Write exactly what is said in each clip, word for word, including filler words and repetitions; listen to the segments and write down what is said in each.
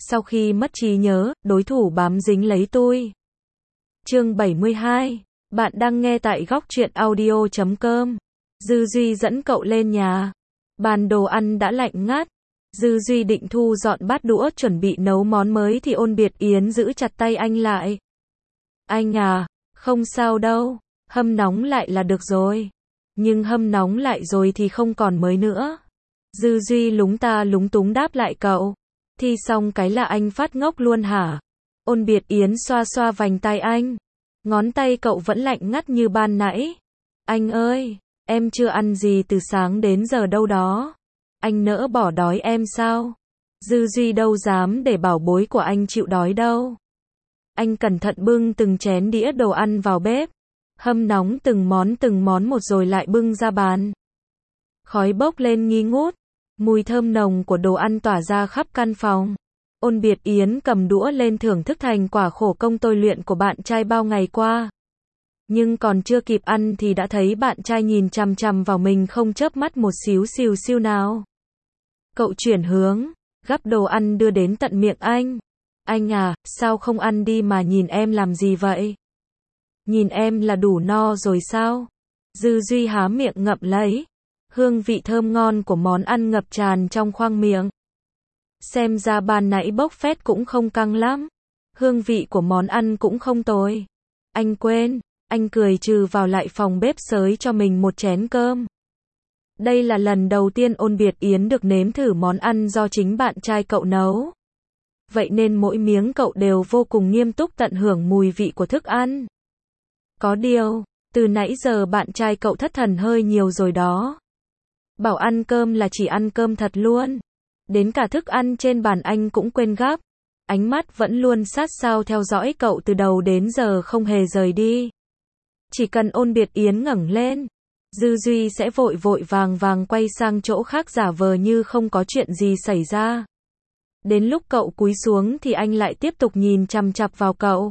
Sau khi mất trí nhớ, đối thủ bám dính lấy tôi. Chương bảy mươi hai. Bạn đang nghe tại góc truyện audio chấm com. Dư Duy dẫn cậu lên nhà. Bàn đồ ăn đã lạnh ngắt. Dư Duy định thu dọn bát đũa chuẩn bị nấu món mới thì Ôn Biệt Yến giữ chặt tay anh lại. Anh à, không sao đâu, hâm nóng lại là được rồi. Nhưng hâm nóng lại rồi thì không còn mới nữa. Dư Duy lúng ta lúng túng đáp lại cậu. Thi xong cái là anh phát ngốc luôn hả? Ôn Biệt Yến xoa xoa vành tay anh. Ngón tay cậu vẫn lạnh ngắt như ban nãy. Anh ơi, em chưa ăn gì từ sáng đến giờ đâu đó. Anh nỡ bỏ đói em sao? Dư Duy đâu dám để bảo bối của anh chịu đói đâu. Anh cẩn thận bưng từng chén đĩa đồ ăn vào bếp. Hâm nóng từng món từng món một rồi lại bưng ra bàn. Khói bốc lên nghi ngút. Mùi thơm nồng của đồ ăn tỏa ra khắp căn phòng. Ôn Biệt Yến cầm đũa lên thưởng thức thành quả khổ công tôi luyện của bạn trai bao ngày qua. Nhưng còn chưa kịp ăn thì đã thấy bạn trai nhìn chằm chằm vào mình không chớp mắt một xíu xìu xiu nào. Cậu chuyển hướng, gắp đồ ăn đưa đến tận miệng anh. Anh à, sao không ăn đi mà nhìn em làm gì vậy? Nhìn em là đủ no rồi sao? Dư Duy há miệng ngậm lấy. Hương vị thơm ngon của món ăn ngập tràn trong khoang miệng. Xem ra ban nãy bốc phét cũng không căng lắm. Hương vị của món ăn cũng không tồi. Anh quên, anh cười trừ vào lại phòng bếp xới cho mình một chén cơm. Đây là lần đầu tiên Ôn Biệt Yến được nếm thử món ăn do chính bạn trai cậu nấu. Vậy nên mỗi miếng cậu đều vô cùng nghiêm túc tận hưởng mùi vị của thức ăn. Có điều, từ nãy giờ bạn trai cậu thất thần hơi nhiều rồi đó. Bảo ăn cơm là chỉ ăn cơm thật luôn. Đến cả thức ăn trên bàn anh cũng quên gắp. Ánh mắt vẫn luôn sát sao theo dõi cậu từ đầu đến giờ không hề rời đi. Chỉ cần Ôn Biệt Yến ngẩng lên, Dư Duy sẽ vội vội vàng vàng quay sang chỗ khác giả vờ như không có chuyện gì xảy ra. Đến lúc cậu cúi xuống thì anh lại tiếp tục nhìn chằm chằm vào cậu.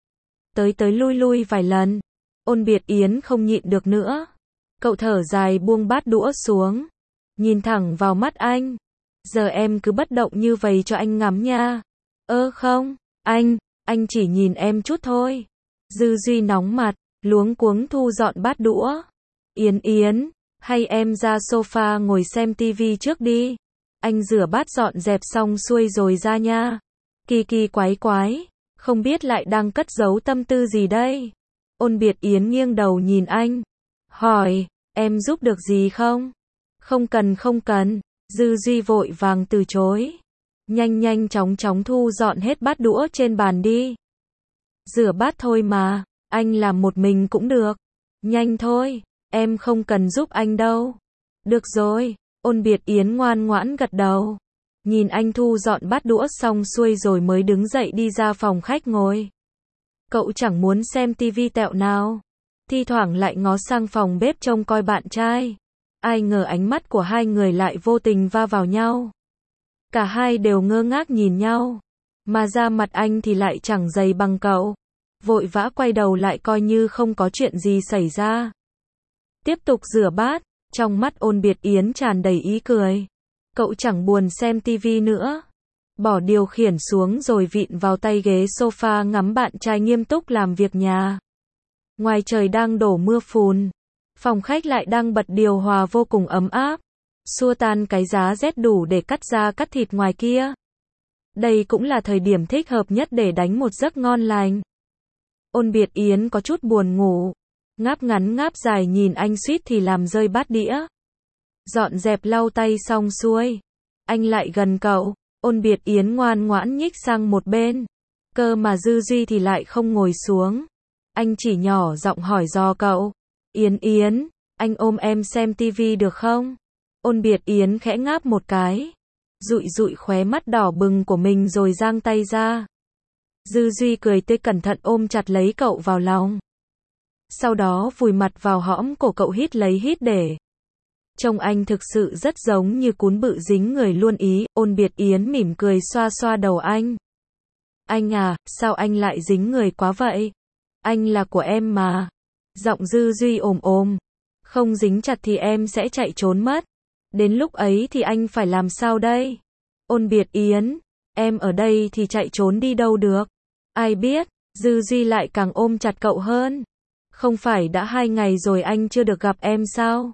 Tới tới lui lui vài lần, Ôn Biệt Yến không nhịn được nữa. Cậu thở dài buông bát đũa xuống, nhìn thẳng vào mắt anh. Giờ em cứ bất động như vậy cho anh ngắm nha. Ơ không, anh, anh chỉ nhìn em chút thôi. Dư Duy nóng mặt, luống cuống thu dọn bát đũa. Yến Yến, hay em ra sofa ngồi xem tivi trước đi. Anh rửa bát dọn dẹp xong xuôi rồi ra nha. Kỳ kỳ quái quái, không biết lại đang cất giấu tâm tư gì đây. Ôn Biệt Yến nghiêng đầu nhìn anh, hỏi, em giúp được gì không? Không cần không cần. Dư Duy vội vàng từ chối. Nhanh nhanh chóng chóng thu dọn hết bát đũa trên bàn đi. Rửa bát thôi mà, anh làm một mình cũng được. Nhanh thôi, em không cần giúp anh đâu. Được rồi, Ôn Biệt Yến ngoan ngoãn gật đầu. Nhìn anh thu dọn bát đũa xong xuôi rồi mới đứng dậy đi ra phòng khách ngồi. Cậu chẳng muốn xem tivi tẹo nào. Thi thoảng lại ngó sang phòng bếp trông coi bạn trai. Ai ngờ ánh mắt của hai người lại vô tình va vào nhau. Cả hai đều ngơ ngác nhìn nhau. Mà da mặt anh thì lại chẳng dày bằng cậu. Vội vã quay đầu lại coi như không có chuyện gì xảy ra. Tiếp tục rửa bát, trong mắt Ôn Biệt Yến tràn đầy ý cười. Cậu chẳng buồn xem tivi nữa. Bỏ điều khiển xuống rồi vịn vào tay ghế sofa ngắm bạn trai nghiêm túc làm việc nhà. Ngoài trời đang đổ mưa phùn. Phòng khách lại đang bật điều hòa vô cùng ấm áp. Xua tan cái giá rét đủ để cắt da cắt thịt ngoài kia. Đây cũng là thời điểm thích hợp nhất để đánh một giấc ngon lành. Ôn Biệt Yến có chút buồn ngủ. Ngáp ngắn ngáp dài nhìn anh suýt thì làm rơi bát đĩa. Dọn dẹp lau tay xong xuôi. Anh lại gần cậu. Ôn Biệt Yến ngoan ngoãn nhích sang một bên. Cơ mà Dư Duy thì lại không ngồi xuống. Anh chỉ nhỏ giọng hỏi dò cậu. Yến Yến, anh ôm em xem tivi được không? Ôn Biệt Yến khẽ ngáp một cái. Dụi dụi khóe mắt đỏ bừng của mình rồi giang tay ra. Dư Duy cười tươi cẩn thận ôm chặt lấy cậu vào lòng. Sau đó vùi mặt vào hõm cổ cậu hít lấy hít để. Trông anh thực sự rất giống như cún bự dính người luôn ý. Ôn Biệt Yến mỉm cười xoa xoa đầu anh. Anh à, sao anh lại dính người quá vậy? Anh là của em mà. Giọng Dư Duy ồm ồm. Không dính chặt thì em sẽ chạy trốn mất. Đến lúc ấy thì anh phải làm sao đây? Ôn Biệt Yến, Em ở đây thì chạy trốn đi đâu được. Ai biết, Dư Duy lại càng ôm chặt cậu hơn. Không phải đã hai ngày rồi anh chưa được gặp em sao?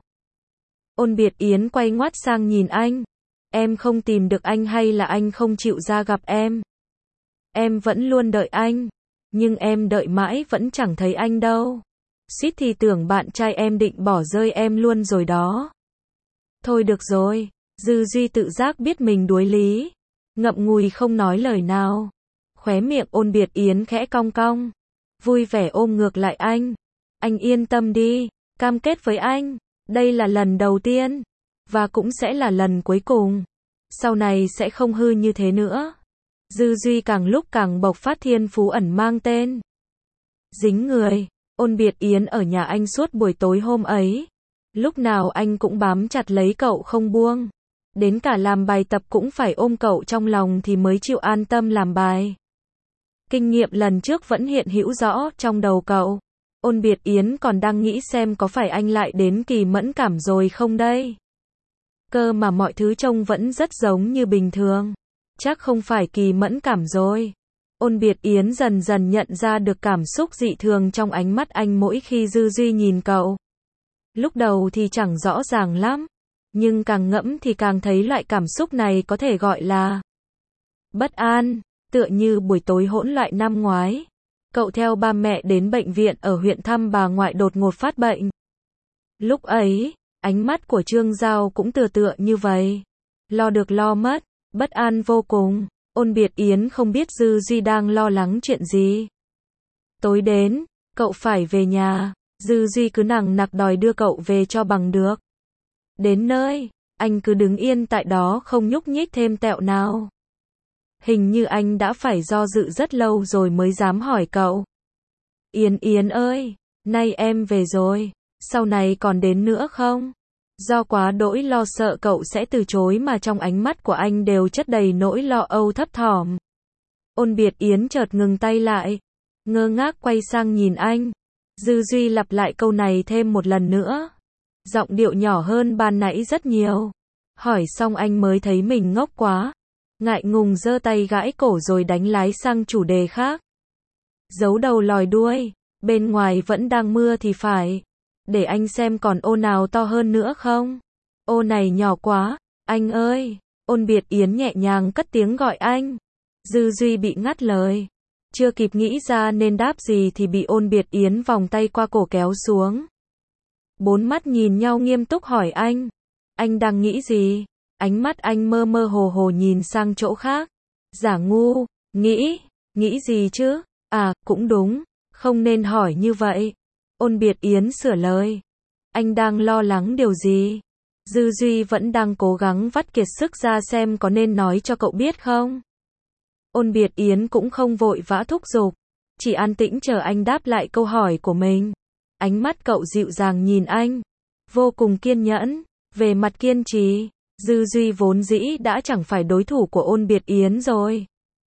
Ôn Biệt Yến quay ngoắt sang nhìn anh. Em không tìm được anh hay là anh không chịu ra gặp em? Em vẫn luôn đợi anh. Nhưng em đợi mãi vẫn chẳng thấy anh đâu. Suýt thì tưởng bạn trai em định bỏ rơi em luôn rồi đó. Thôi được rồi. Dư Duy tự giác biết mình đuối lý. Ngậm ngùi không nói lời nào. Khóe miệng Ôn Biệt Yến khẽ cong cong. Vui vẻ ôm ngược lại anh. Anh yên tâm đi. Cam kết với anh. Đây là lần đầu tiên. Và cũng sẽ là lần cuối cùng. Sau này sẽ không hư như thế nữa. Dư Duy càng lúc càng bộc phát thiên phú ẩn mang tên dính người. Ôn Biệt Yến ở nhà anh suốt buổi tối hôm ấy. Lúc nào anh cũng bám chặt lấy cậu không buông. Đến cả làm bài tập cũng phải ôm cậu trong lòng thì mới chịu an tâm làm bài. Kinh nghiệm lần trước vẫn hiện hữu rõ trong đầu cậu. Ôn Biệt Yến còn đang nghĩ xem có phải anh lại đến kỳ mẫn cảm rồi không đây. Cơ mà mọi thứ trông vẫn rất giống như bình thường. Chắc không phải kỳ mẫn cảm rồi. Ôn Biệt Yến dần dần nhận ra được cảm xúc dị thường trong ánh mắt anh mỗi khi Dư Duy nhìn cậu. Lúc đầu thì chẳng rõ ràng lắm. Nhưng càng ngẫm thì càng thấy loại cảm xúc này có thể gọi là bất an, tựa như buổi tối hỗn loạn năm ngoái. Cậu theo ba mẹ đến bệnh viện ở huyện thăm bà ngoại đột ngột phát bệnh. Lúc ấy, ánh mắt của Trương Giao cũng tựa tựa như vậy. Lo được lo mất, bất an vô cùng. Ôn Biệt Yến không biết Dư Duy đang lo lắng chuyện gì. Tối đến, cậu phải về nhà. Dư Duy cứ nằng nặc đòi đưa cậu về cho bằng được. Đến nơi, anh cứ đứng yên tại đó không nhúc nhích thêm tẹo nào. Hình như anh đã phải do dự rất lâu rồi mới dám hỏi cậu. Yến Yến ơi, nay em về rồi, sau này còn đến nữa không? Do quá đỗi lo sợ cậu sẽ từ chối mà trong ánh mắt của anh đều chất đầy nỗi lo âu thấp thỏm. Ôn Biệt Yến chợt ngừng tay lại, ngơ ngác quay sang nhìn anh. Dư Duy lặp lại câu này thêm một lần nữa. Giọng điệu nhỏ hơn ban nãy rất nhiều. Hỏi xong anh mới thấy mình ngốc quá. Ngại ngùng giơ tay gãi cổ rồi đánh lái sang chủ đề khác. Giấu đầu lòi đuôi, bên ngoài vẫn đang mưa thì phải. Để anh xem còn ô nào to hơn nữa không? Ô này nhỏ quá, anh ơi. Ôn Biệt Yến nhẹ nhàng cất tiếng gọi anh. Dư Duy bị ngắt lời. Chưa kịp nghĩ ra nên đáp gì thì bị Ôn Biệt Yến vòng tay qua cổ kéo xuống. Bốn mắt nhìn nhau nghiêm túc hỏi anh. Anh đang nghĩ gì? Ánh mắt anh mơ mơ hồ hồ nhìn sang chỗ khác. Giả ngu, nghĩ, nghĩ gì chứ? À, cũng đúng, không nên hỏi như vậy. Ôn Biệt Yến sửa lời. Anh đang lo lắng điều gì? Dư Duy vẫn đang cố gắng vắt kiệt sức ra xem có nên nói cho cậu biết không? Ôn Biệt Yến cũng không vội vã thúc giục, chỉ an tĩnh chờ anh đáp lại câu hỏi của mình. Ánh mắt cậu dịu dàng nhìn anh, vô cùng kiên nhẫn, về mặt kiên trì. Dư Duy vốn dĩ đã chẳng phải đối thủ của Ôn Biệt Yến rồi.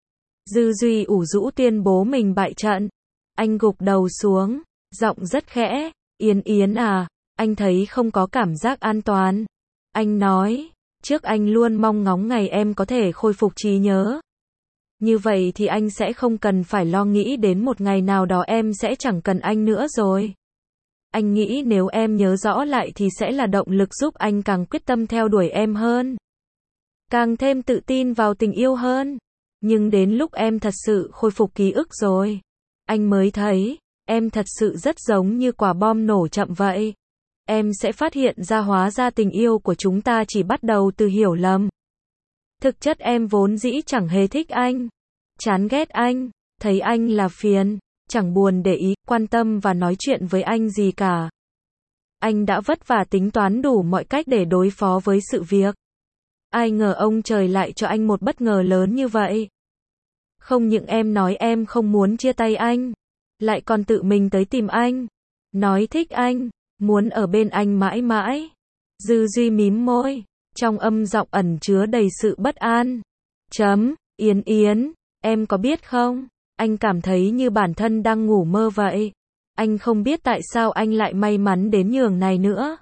Dư Duy ủ rũ tuyên bố mình bại trận. Anh gục đầu xuống, giọng rất khẽ. Yến Yến à, anh thấy không có cảm giác an toàn. Anh nói, trước anh luôn mong ngóng ngày em có thể khôi phục trí nhớ. Như vậy thì anh sẽ không cần phải lo nghĩ đến một ngày nào đó em sẽ chẳng cần anh nữa rồi. Anh nghĩ nếu em nhớ rõ lại thì sẽ là động lực giúp anh càng quyết tâm theo đuổi em hơn. Càng thêm tự tin vào tình yêu hơn. Nhưng đến lúc em thật sự khôi phục ký ức rồi, anh mới thấy, em thật sự rất giống như quả bom nổ chậm vậy. Em sẽ phát hiện ra hóa ra tình yêu của chúng ta chỉ bắt đầu từ hiểu lầm. Thực chất em vốn dĩ chẳng hề thích anh, chán ghét anh, thấy anh là phiền, chẳng buồn để ý, quan tâm và nói chuyện với anh gì cả. Anh đã vất vả tính toán đủ mọi cách để đối phó với sự việc. Ai ngờ ông trời lại cho anh một bất ngờ lớn như vậy. Không những em nói em không muốn chia tay anh, lại còn tự mình tới tìm anh, nói thích anh, muốn ở bên anh mãi mãi. Dư Duy mím môi, trong âm giọng ẩn chứa đầy sự bất an. Chấm, Yến Yến, em có biết không, anh cảm thấy như bản thân đang ngủ mơ vậy. Anh không biết tại sao anh lại may mắn đến nhường này nữa.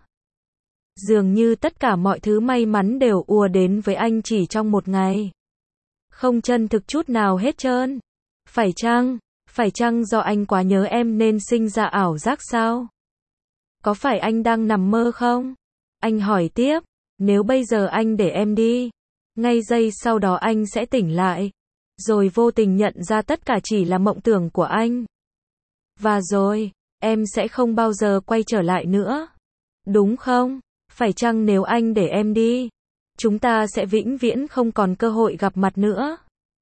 Dường như tất cả mọi thứ may mắn đều ùa đến với anh chỉ trong một ngày. Không chân thực chút nào hết trơn. Phải chăng, phải chăng do anh quá nhớ em nên sinh ra ảo giác sao? Có phải anh đang nằm mơ không? Anh hỏi tiếp, nếu bây giờ anh để em đi, ngay giây sau đó anh sẽ tỉnh lại, rồi vô tình nhận ra tất cả chỉ là mộng tưởng của anh. Và rồi, em sẽ không bao giờ quay trở lại nữa. Đúng không? Phải chăng nếu anh để em đi, chúng ta sẽ vĩnh viễn không còn cơ hội gặp mặt nữa?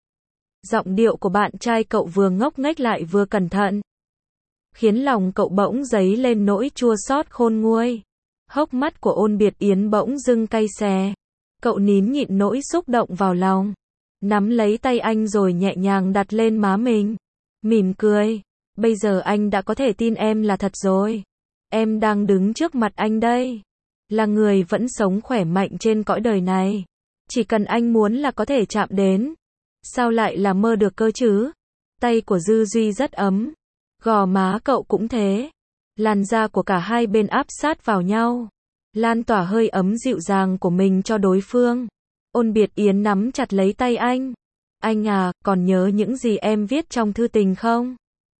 Giọng điệu của bạn trai cậu vừa ngốc nghếch lại vừa cẩn thận, khiến lòng cậu bỗng dấy lên nỗi chua xót khôn nguôi. Hốc mắt của Ôn Biệt Yến bỗng dưng cay xè. Cậu nín nhịn nỗi xúc động vào lòng, nắm lấy tay anh rồi nhẹ nhàng đặt lên má mình, mỉm cười. Bây giờ anh đã có thể tin em là thật rồi. Em đang đứng trước mặt anh đây, là người vẫn sống khỏe mạnh trên cõi đời này. Chỉ cần anh muốn là có thể chạm đến. Sao lại là mơ được cơ chứ? Tay của Dư Duy rất ấm, gò má cậu cũng thế. Làn da của cả hai bên áp sát vào nhau, lan tỏa hơi ấm dịu dàng của mình cho đối phương. Ôn Biệt Yến nắm chặt lấy tay anh. Anh à, còn nhớ những gì em viết trong thư tình không?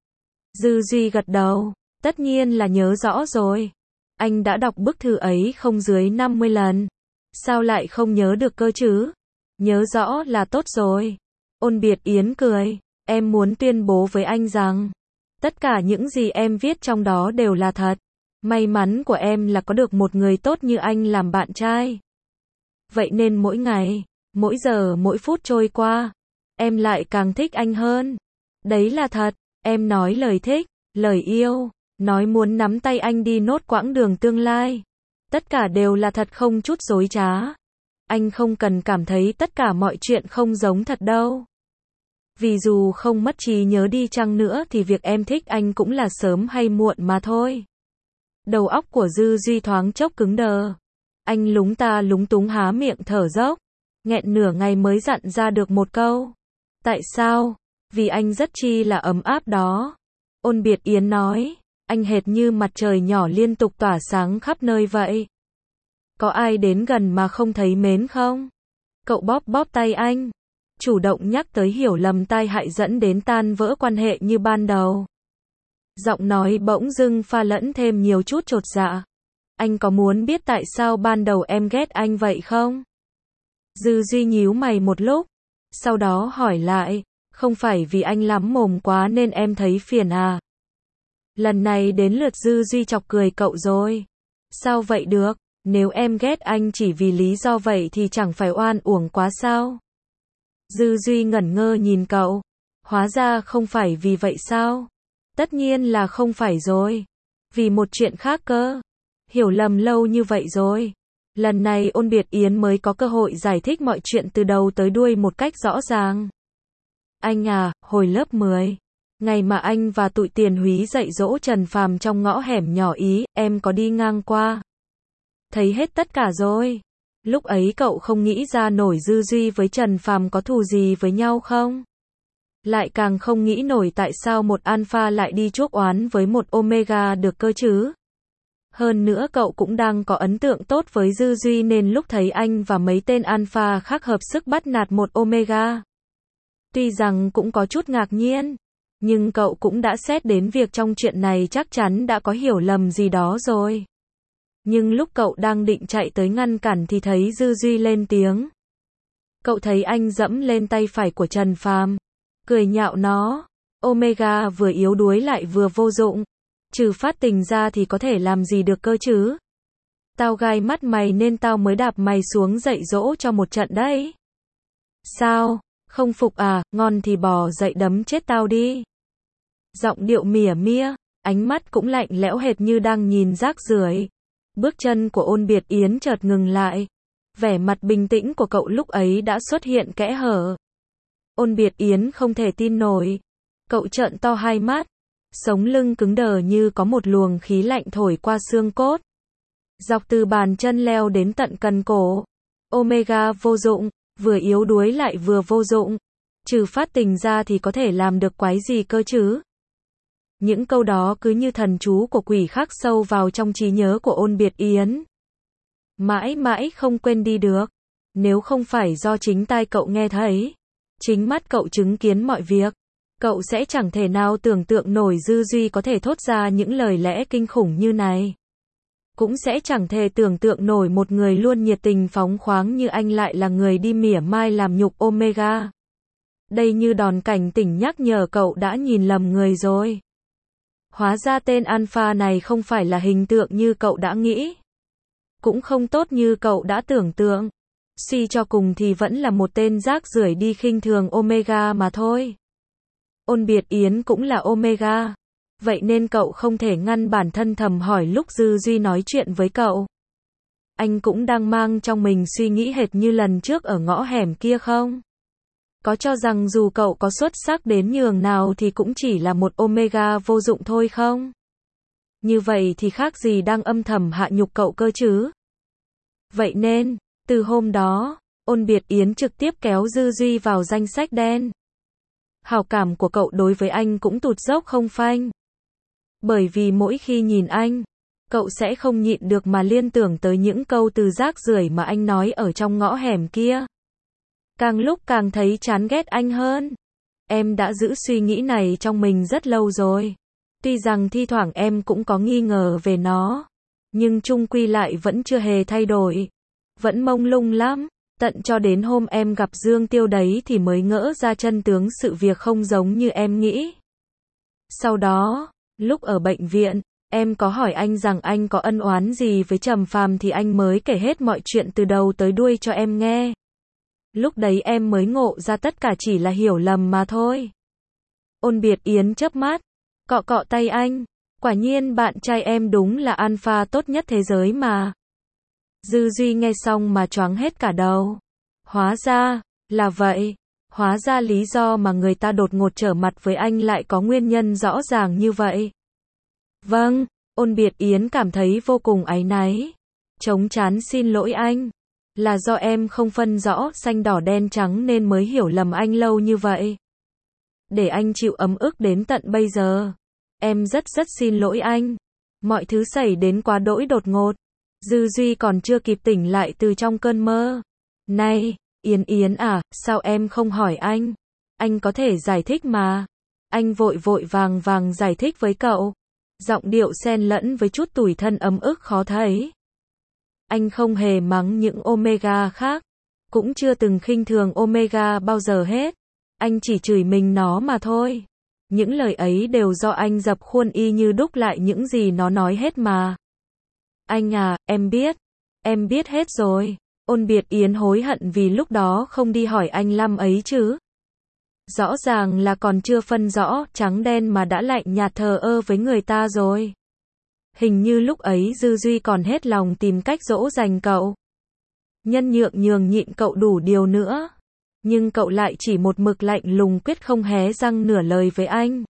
Dư Duy gật đầu. Tất nhiên là nhớ rõ rồi. Anh đã đọc bức thư ấy không dưới năm mươi lần. Sao lại không nhớ được cơ chứ? Nhớ rõ là tốt rồi. Ôn Biệt Yến cười. Em muốn tuyên bố với anh rằng, tất cả những gì em viết trong đó đều là thật. May mắn của em là có được một người tốt như anh làm bạn trai. Vậy nên mỗi ngày, mỗi giờ mỗi phút trôi qua, em lại càng thích anh hơn. Đấy là thật. Em nói lời thích, lời yêu, nói muốn nắm tay anh đi nốt quãng đường tương lai. Tất cả đều là thật, không chút dối trá. Anh không cần cảm thấy tất cả mọi chuyện không giống thật đâu. Vì dù không mất trí nhớ đi chăng nữa thì việc em thích anh cũng là sớm hay muộn mà thôi. Đầu óc của Dư Duy thoáng chốc cứng đờ. Anh lúng ta lúng túng há miệng thở dốc, nghẹn nửa ngày mới dặn ra được một câu. Tại sao? Vì anh rất chi là ấm áp đó. Ôn Biệt Yến nói, anh hệt như mặt trời nhỏ liên tục tỏa sáng khắp nơi vậy. Có ai đến gần mà không thấy mến không? Cậu bóp bóp tay anh, chủ động nhắc tới hiểu lầm tai hại dẫn đến tan vỡ quan hệ như ban đầu. Giọng nói bỗng dưng pha lẫn thêm nhiều chút chột dạ. Anh có muốn biết tại sao ban đầu em ghét anh vậy không? Dư Duy nhíu mày một lúc, sau đó hỏi lại, không phải vì anh lắm mồm quá nên em thấy phiền à? Lần này đến lượt Dư Duy chọc cười cậu rồi. Sao vậy được? Nếu em ghét anh chỉ vì lý do vậy thì chẳng phải oan uổng quá sao? Dư Duy ngẩn ngơ nhìn cậu. Hóa ra không phải vì vậy sao? Tất nhiên là không phải rồi. Vì một chuyện khác cơ. Hiểu lầm lâu như vậy rồi. Lần này Ôn Biệt Yến mới có cơ hội giải thích mọi chuyện từ đầu tới đuôi một cách rõ ràng. Anh à, hồi lớp mười, ngày mà anh và tụi Tiền Húy dạy dỗ Trần Phàm trong ngõ hẻm nhỏ Ý, em có đi ngang qua. Thấy hết tất cả rồi. Lúc ấy cậu không nghĩ ra nổi Dư Duy với Trần Phàm có thù gì với nhau không? Lại càng không nghĩ nổi tại sao một alpha lại đi chuốc oán với một omega được cơ chứ? Hơn nữa cậu cũng đang có ấn tượng tốt với Dư Duy nên lúc thấy anh và mấy tên alpha khác hợp sức bắt nạt một omega, tuy rằng cũng có chút ngạc nhiên, nhưng cậu cũng đã xét đến việc trong chuyện này chắc chắn đã có hiểu lầm gì đó rồi. Nhưng lúc cậu đang định chạy tới ngăn cản thì thấy Dư Duy lên tiếng. Cậu thấy anh dẫm lên tay phải của Trần Phàm, cười nhạo nó. Omega vừa yếu đuối lại vừa vô dụng. Trừ phát tình ra thì có thể làm gì được cơ chứ? Tao gai mắt mày nên tao mới đạp mày xuống dạy dỗ cho một trận đấy. Sao? Không phục à? Ngon thì bò dậy đấm chết tao đi. Giọng điệu mỉa mia, ánh mắt cũng lạnh lẽo hệt như đang nhìn rác rưởi. Bước chân của Ôn Biệt Yến chợt ngừng lại. Vẻ mặt bình tĩnh của cậu lúc ấy đã xuất hiện kẽ hở. Ôn Biệt Yến không thể tin nổi. Cậu trợn to hai mắt, sống lưng cứng đờ như có một luồng khí lạnh thổi qua xương cốt. Dọc từ bàn chân leo đến tận cần cổ. Omega vô dụng, vừa yếu đuối lại vừa vô dụng. Trừ phát tình ra thì có thể làm được quái gì cơ chứ? Những câu đó cứ như thần chú của quỷ khắc sâu vào trong trí nhớ của Ôn Biệt Yến. Mãi mãi không quên đi được. Nếu không phải do chính tai cậu nghe thấy, Chính mắt cậu chứng kiến mọi việc. Cậu sẽ chẳng thể nào tưởng tượng nổi Dư Duy có thể thốt ra những lời lẽ kinh khủng như này. Cũng sẽ chẳng thể tưởng tượng nổi một người luôn nhiệt tình phóng khoáng như anh lại là người đi mỉa mai làm nhục Omega. Đây như đòn cảnh tỉnh nhắc nhở cậu đã nhìn lầm người rồi. Hóa ra tên Alpha này không phải là hình tượng như cậu đã nghĩ. Cũng không tốt như cậu đã tưởng tượng. Suy cho cùng thì vẫn là một tên rác rưởi đi khinh thường Omega mà thôi. Ôn Biệt Yến cũng là Omega. Vậy nên cậu không thể ngăn bản thân thầm hỏi lúc Dư Duy nói chuyện với cậu. Anh cũng đang mang trong mình suy nghĩ hệt như lần trước ở ngõ hẻm kia không? Có cho rằng dù cậu có xuất sắc đến nhường nào thì cũng chỉ là một Omega vô dụng thôi không? Như vậy thì khác gì đang âm thầm hạ nhục cậu cơ chứ? Vậy nên, từ hôm đó, Ôn Biệt Yến trực tiếp kéo Dư Duy vào danh sách đen. Hào cảm của cậu đối với anh cũng tụt dốc không phanh. Bởi vì mỗi khi nhìn anh, cậu sẽ không nhịn được mà liên tưởng tới những câu từ rác rưởi mà anh nói ở trong ngõ hẻm kia. Càng lúc càng thấy chán ghét anh hơn. Em đã giữ suy nghĩ này trong mình rất lâu rồi. Tuy rằng thi thoảng em cũng có nghi ngờ về nó, nhưng chung quy lại vẫn chưa hề thay đổi. Vẫn mông lung lắm. Tận cho đến hôm em gặp Dương Tiêu đấy thì mới ngỡ ra chân tướng sự việc không giống như em nghĩ. Sau đó, lúc ở bệnh viện, em có hỏi anh rằng anh có ân oán gì với Trầm Phàm thì anh mới kể hết mọi chuyện từ đầu tới đuôi cho em nghe. Lúc đấy em mới ngộ ra tất cả chỉ là hiểu lầm mà thôi. Ôn Biệt Yến chớp mắt, cọ cọ tay anh. Quả nhiên bạn trai em đúng là alpha tốt nhất thế giới mà. Dư Duy nghe xong mà choáng hết cả đầu. Hóa ra, là vậy. Hóa ra lý do mà người ta đột ngột trở mặt với anh lại có nguyên nhân rõ ràng như vậy. Vâng, Ôn Biệt Yến cảm thấy vô cùng áy náy. Chống trán xin lỗi anh. Là do em không phân rõ xanh đỏ đen trắng nên mới hiểu lầm anh lâu như vậy. Để anh chịu ấm ức đến tận bây giờ. Em rất rất xin lỗi anh. Mọi thứ xảy đến quá đỗi đột ngột. Dư Duy còn chưa kịp tỉnh lại từ trong cơn mơ. Này, Yến Yến à, sao em không hỏi anh? Anh có thể giải thích mà. Anh vội vội vàng vàng giải thích với cậu. Giọng điệu xen lẫn với chút tủi thân ấm ức khó thấy. Anh không hề mắng những Omega khác. Cũng chưa từng khinh thường Omega bao giờ hết. Anh chỉ chửi mình nó mà thôi. Những lời ấy đều do anh dập khuôn y như đúc lại những gì nó nói hết mà. Anh à, em biết. Em biết hết rồi. Ôn Biệt Yến hối hận vì lúc đó không đi hỏi anh Lâm ấy chứ. Rõ ràng là còn chưa phân rõ trắng đen mà đã lạnh nhạt thờ ơ với người ta rồi. Hình như lúc ấy Dư Duy còn hết lòng tìm cách dỗ dành cậu. Nhân nhượng nhường nhịn cậu đủ điều nữa. Nhưng cậu lại chỉ một mực lạnh lùng quyết không hé răng nửa lời với anh.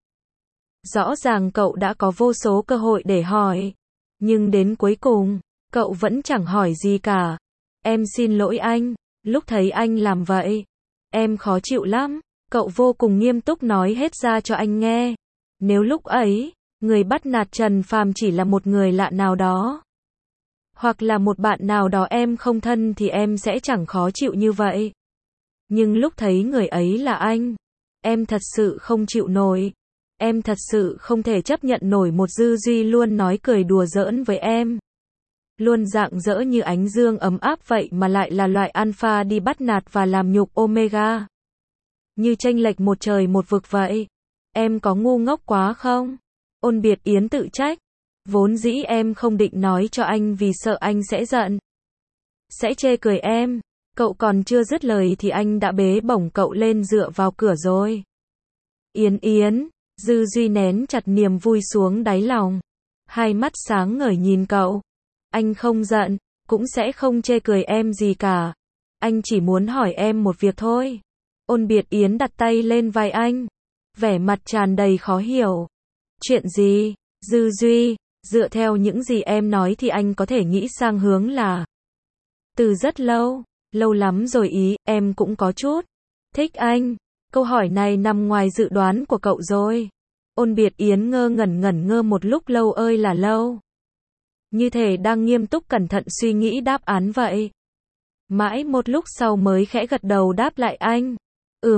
Rõ ràng cậu đã có vô số cơ hội để hỏi. Nhưng đến cuối cùng, cậu vẫn chẳng hỏi gì cả. Em xin lỗi anh, lúc thấy anh làm vậy. Em khó chịu lắm. Cậu vô cùng nghiêm túc nói hết ra cho anh nghe. Nếu lúc ấy, người bắt nạt Trần Phàm chỉ là một người lạ nào đó. Hoặc là một bạn nào đó em không thân thì em sẽ chẳng khó chịu như vậy. Nhưng lúc thấy người ấy là anh, em thật sự không chịu nổi. Em thật sự không thể chấp nhận nổi một Dư Duy luôn nói cười đùa giỡn với em. Luôn rạng rỡ như ánh dương ấm áp vậy mà lại là loại alpha đi bắt nạt và làm nhục Omega. Như chênh lệch một trời một vực vậy. Em có ngu ngốc quá không? Ôn Biệt Yến tự trách. Vốn dĩ em không định nói cho anh vì sợ anh sẽ giận. Sẽ chê cười em. Cậu còn chưa dứt lời thì anh đã bế bổng cậu lên dựa vào cửa rồi. Yến Yến, Dư Duy nén chặt niềm vui xuống đáy lòng. Hai mắt sáng ngời nhìn cậu. Anh không giận, cũng sẽ không chê cười em gì cả. Anh chỉ muốn hỏi em một việc thôi. Ôn Biệt Yến đặt tay lên vai anh. Vẻ mặt tràn đầy khó hiểu. Chuyện gì? Dư Duy, dựa theo những gì em nói thì anh có thể nghĩ sang hướng là. Từ rất lâu, lâu lắm rồi ý, em cũng có chút thích anh. Câu hỏi này nằm ngoài dự đoán của cậu rồi. Ôn Biệt Yến ngơ ngẩn ngẩn ngơ một lúc lâu ơi là lâu. Như thể đang nghiêm túc cẩn thận suy nghĩ đáp án vậy. Mãi một lúc sau mới khẽ gật đầu đáp lại anh. Ừm,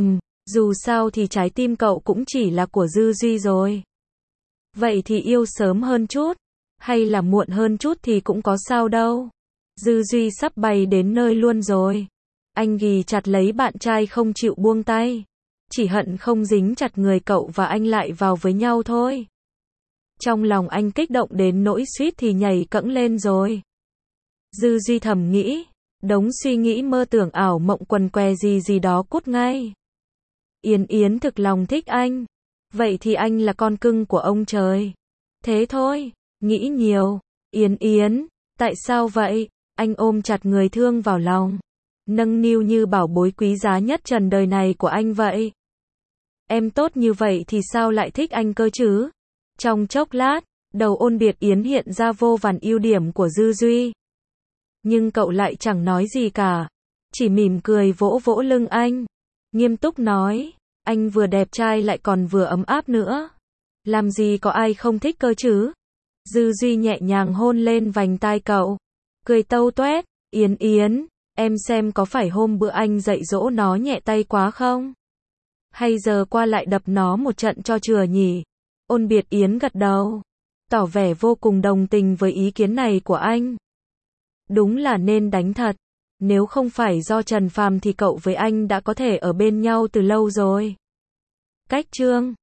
Dù sao thì trái tim cậu cũng chỉ là của Dư Duy rồi. Vậy thì yêu sớm hơn chút, hay là muộn hơn chút thì cũng có sao đâu. Dư Duy sắp bay đến nơi luôn rồi. Anh ghì chặt lấy bạn trai không chịu buông tay. Chỉ hận không dính chặt người cậu và anh lại vào với nhau thôi. Trong lòng anh kích động đến nỗi suýt thì nhảy cẫng lên rồi. Dư Duy thầm nghĩ, đống suy nghĩ mơ tưởng ảo mộng quần què gì gì đó cút ngay. Yến Yến thực lòng thích anh. Vậy thì anh là con cưng của ông trời. Thế thôi, nghĩ nhiều. Yến Yến, tại sao vậy? Anh ôm chặt người thương vào lòng. Nâng niu như bảo bối quý giá nhất trần đời này của anh vậy. Em tốt như vậy thì sao lại thích anh cơ chứ? Trong chốc lát, đầu Ôn Biệt Yến hiện ra vô vàn ưu điểm của Dư Duy. Nhưng cậu lại chẳng nói gì cả. Chỉ mỉm cười vỗ vỗ lưng anh. Nghiêm túc nói, anh vừa đẹp trai lại còn vừa ấm áp nữa. Làm gì có ai không thích cơ chứ? Dư Duy nhẹ nhàng hôn lên vành tai cậu. Cười tâu toét, Yến Yến, em xem có phải hôm bữa anh dạy dỗ nó nhẹ tay quá không? Hay giờ qua lại đập nó một trận cho chừa nhỉ? Ôn Biệt Yến gật đầu, tỏ vẻ vô cùng đồng tình với ý kiến này của anh. Đúng là nên đánh thật. Nếu không phải do Trần Phàm thì cậu với anh đã có thể ở bên nhau từ lâu rồi. Cách chương